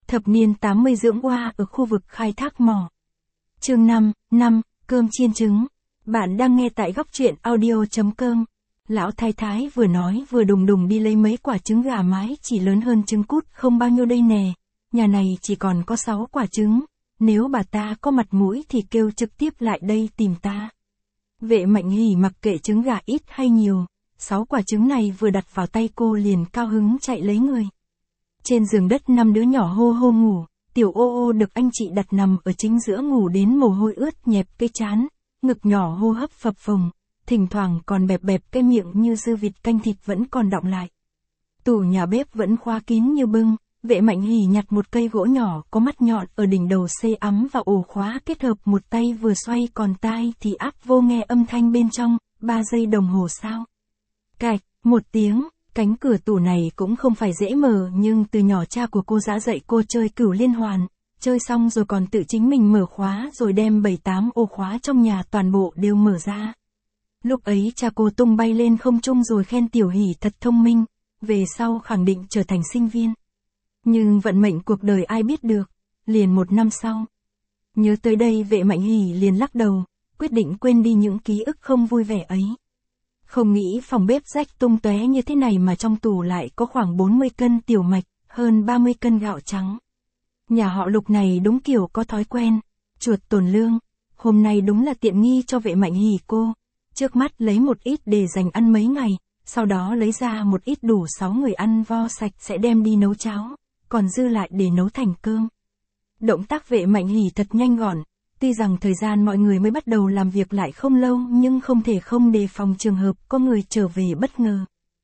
Thập niên 80 dưỡng oa ở khu vực khai thác mỏ. Chương 5, cơm chiên trứng. Bạn đang nghe tại góc truyện audio.com. Lão thái thái vừa nói vừa đùng đùng đi lấy mấy quả trứng gà mái chỉ lớn hơn trứng cút không bao nhiêu đây nè. Nhà này chỉ còn có 6 quả trứng. Nếu bà ta có mặt mũi thì kêu trực tiếp lại đây tìm ta. Vệ Mạnh Hỉ mặc kệ trứng gà ít hay nhiều. 6 quả trứng này vừa đặt vào tay cô liền cao hứng chạy lấy người. Trên giường đất 5 đứa nhỏ hô hô ngủ, tiểu ô ô được anh chị đặt nằm ở chính giữa ngủ đến mồ hôi ướt nhẹp cái trán, ngực nhỏ hô hấp phập phồng, thỉnh thoảng còn bẹp bẹp cái miệng như dư vịt canh thịt vẫn còn đọng lại. Tủ nhà bếp vẫn khóa kín như bưng, Vệ Mạnh Hỉ nhặt một cây gỗ nhỏ có mắt nhọn ở đỉnh đầu xê ắm vào ổ khóa kết hợp một tay vừa xoay còn tai thì áp vô nghe âm thanh bên trong, 3 giây đồng hồ sau. Cạch, một tiếng. Cánh cửa tủ này cũng không phải dễ mở nhưng từ nhỏ cha của cô đã dạy cô chơi cửu liên hoàn, chơi xong rồi còn tự chính mình mở khóa rồi đem 7-8 ô khóa trong nhà toàn bộ đều mở ra. Lúc ấy cha cô tung bay lên không trung rồi khen Tiểu Hỉ thật thông minh, về sau khẳng định trở thành sinh viên. Nhưng vận mệnh cuộc đời ai biết được, liền 1 năm sau. Nhớ tới đây Vệ Mạnh Hỉ liền lắc đầu, quyết định quên đi những ký ức không vui vẻ ấy. Không nghĩ phòng bếp rách tung tóe như thế này mà trong tủ lại có khoảng 40 cân tiểu mạch, hơn 30 cân gạo trắng. Nhà họ Lục này đúng kiểu có thói quen, chuột tồn lương, hôm nay đúng là tiện nghi cho Vệ Mạnh Hỉ cô. Trước mắt lấy một ít để dành ăn mấy ngày, sau đó lấy ra một ít đủ 6 người ăn vo sạch sẽ đem đi nấu cháo, còn dư lại để nấu thành cơm. Động tác Vệ Mạnh Hỉ thật nhanh gọn. Tuy rằng thời gian mọi người mới bắt đầu làm việc lại không lâu nhưng không thể không đề phòng trường hợp có người trở về bất ngờ.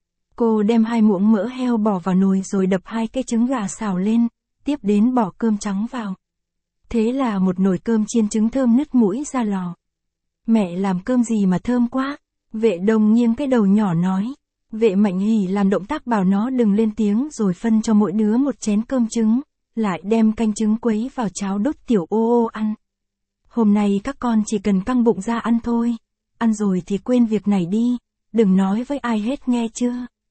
Cô đem 2 muỗng mỡ heo bỏ vào nồi rồi đập 2 cái trứng gà xào lên, tiếp đến bỏ cơm trắng vào. Thế là một nồi cơm chiên trứng thơm nứt mũi ra lò. Mẹ làm cơm gì mà thơm quá, Vệ Đông nghiêng cái đầu nhỏ nói. Vệ Mạnh Hỉ làm động tác bảo nó đừng lên tiếng rồi phân cho mỗi đứa một chén cơm trứng, lại đem canh trứng quấy vào cháo đốt tiểu ô ô ăn. Hôm nay các con chỉ cần căng bụng ra ăn thôi, ăn rồi thì quên việc này đi, đừng nói với ai hết nghe chưa.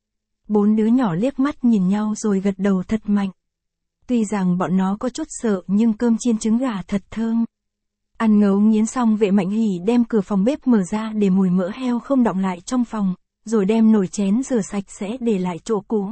4 đứa nhỏ liếc mắt nhìn nhau rồi gật đầu thật mạnh. Tuy rằng bọn nó có chút sợ nhưng cơm chiên trứng gà thật thơm. Ăn ngấu nghiến xong Vệ Mạnh Hỉ đem cửa phòng bếp mở ra để mùi mỡ heo không đọng lại trong phòng, rồi đem nồi chén rửa sạch sẽ để lại chỗ cũ.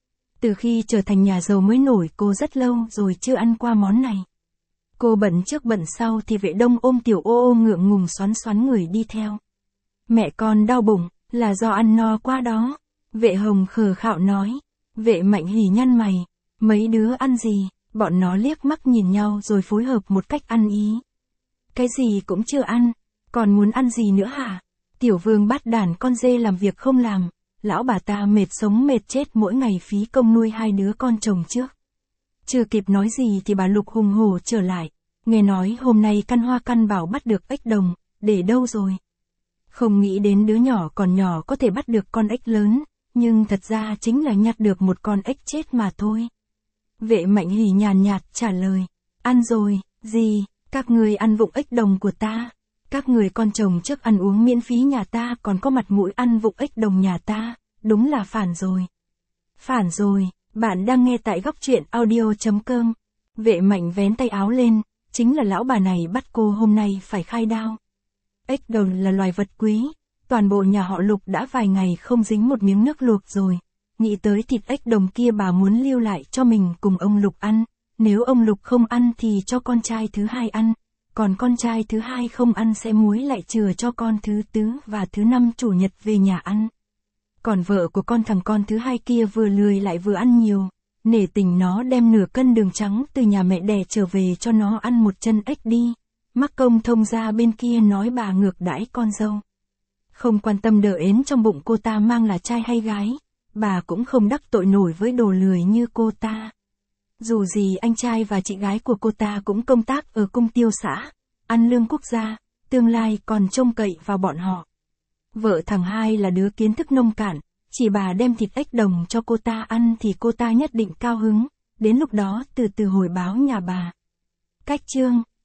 Từ khi trở thành nhà giàu mới nổi cô rất lâu rồi chưa ăn qua món này. Cô bận trước bận sau thì Vệ Đông ôm tiểu ô ô ngượng ngùng xoắn xoắn người đi theo. Mẹ con đau bụng, là do ăn no quá đó. Vệ Hồng khờ khạo nói. Vệ Mạnh Hỉ nhăn mày. Mấy đứa ăn gì? Bọn nó liếc mắt nhìn nhau rồi phối hợp một cách ăn ý. Cái gì cũng chưa ăn. Còn muốn ăn gì nữa hả? Tiểu Vương bắt đàn con dê làm việc không làm. Lão bà ta mệt sống mệt chết mỗi ngày phí công nuôi 2 đứa con chồng trước. Chưa kịp nói gì thì bà Lục hùng hổ trở lại. Nghe nói hôm nay căn Hoa căn bảo bắt được ếch đồng, để đâu rồi? Không nghĩ đến đứa nhỏ còn nhỏ có thể bắt được con ếch lớn, nhưng thật ra chính là nhặt được một con ếch chết mà thôi. Vệ Mạnh Hỉ nhàn nhạt trả lời. Ăn rồi, gì? Các người ăn vụng ếch đồng của ta. Các người con chồng trước ăn uống miễn phí nhà ta còn có mặt mũi ăn vụng ếch đồng nhà ta, đúng là phản rồi. Phản rồi. Bạn đang nghe tại góc truyện audio.com. Vệ Mạnh vén tay áo lên, chính là lão bà này bắt cô hôm nay phải khai đao. Ếch đồng là loài vật quý, toàn bộ nhà họ Lục đã vài ngày không dính một miếng nước luộc rồi. Nghĩ tới thịt ếch đồng kia bà muốn lưu lại cho mình cùng ông Lục ăn, nếu ông Lục không ăn thì cho con trai thứ 2 ăn, còn con trai thứ 2 không ăn sẽ muối lại chừa cho con thứ 4 và thứ 5 chủ nhật về nhà ăn. Còn vợ của con thằng con thứ 2 kia vừa lười lại vừa ăn nhiều, nể tình nó đem nửa cân đường trắng từ nhà mẹ đẻ trở về cho nó ăn một chân ếch đi. Mắc công thông ra bên kia nói bà ngược đãi con dâu. Không quan tâm đỡ ến trong bụng cô ta mang là trai hay gái, bà cũng không đắc tội nổi với đồ lười như cô ta. Dù gì anh trai và chị gái của cô ta cũng công tác ở công tiêu xã, ăn lương quốc gia, tương lai còn trông cậy vào bọn họ. Vợ thằng 2 là đứa kiến thức nông cạn, chỉ bà đem thịt ếch đồng cho cô ta ăn thì cô ta nhất định cao hứng, đến lúc đó từ từ hồi báo nhà bà. Cách chương